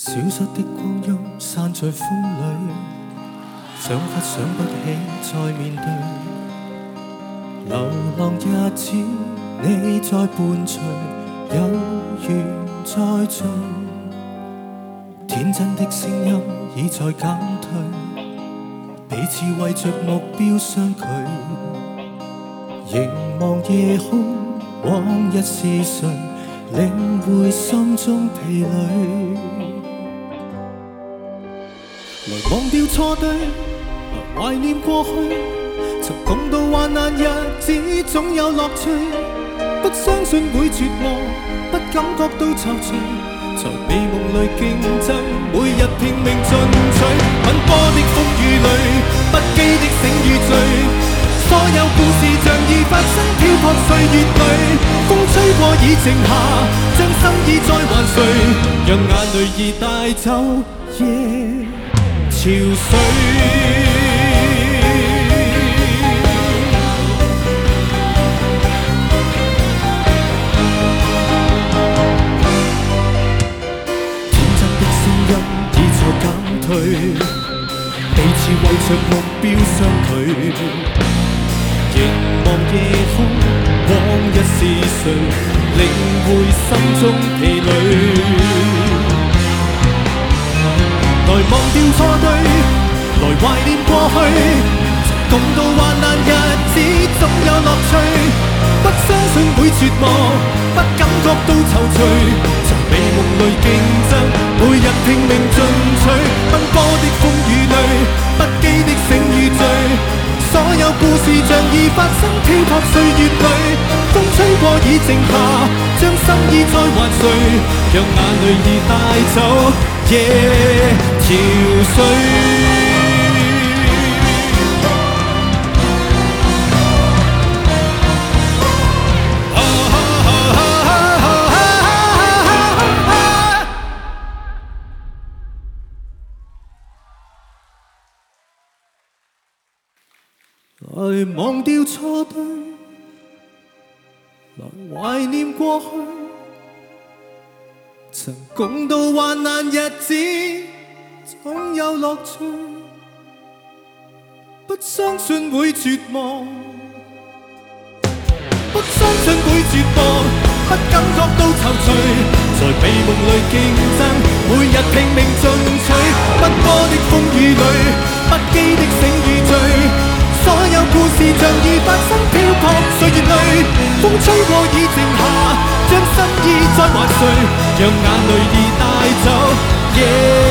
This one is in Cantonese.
消失的光阴散在風裏，想不起再面對。流浪日子你在伴隨，有緣再聚。天真的聲音已在減退，彼此為着目標相距。凝望夜空，往日是誰領會心中疲累？來忘掉錯對，來懷念過去，曾共度患難日子總有樂趣。不相信會絕望，不感覺到躊躇，在美夢裏競爭，每日拼命進取。奔波的風雨裏，不羈的醒與醉，所有故事像已發生，漂泊歲月裏，風吹過已靜下，將心意再還誰？讓眼淚已帶走夜潮水。彼此為着目標相距，凝望夜空，往日是誰領會心中疲累？來忘掉錯對，來懷念過去，曾共度患難日子總有樂趣。不相信會絕望，不感覺到躊躇，在美夢裏競爭，每日拼命進取。奔波的風雨裏，不羈的醒與醉，所有故事像已發生，漂泊歲月裏，風吹過已靜下，將心意再還誰？讓眼淚已帶走夜潮水。來忘掉錯對，來懷念過去，曾共度患難日子總有樂趣。不相信會絕望，不相信會絕望，不感覺到躊躇，在美夢裏競爭，每日拼命進取。奔波的風雨裏，不羈的醒與醉，所有故事像已發生，漂泊歲月裏，風吹過已靜下，將心意再還誰？讓眼淚已帶走夜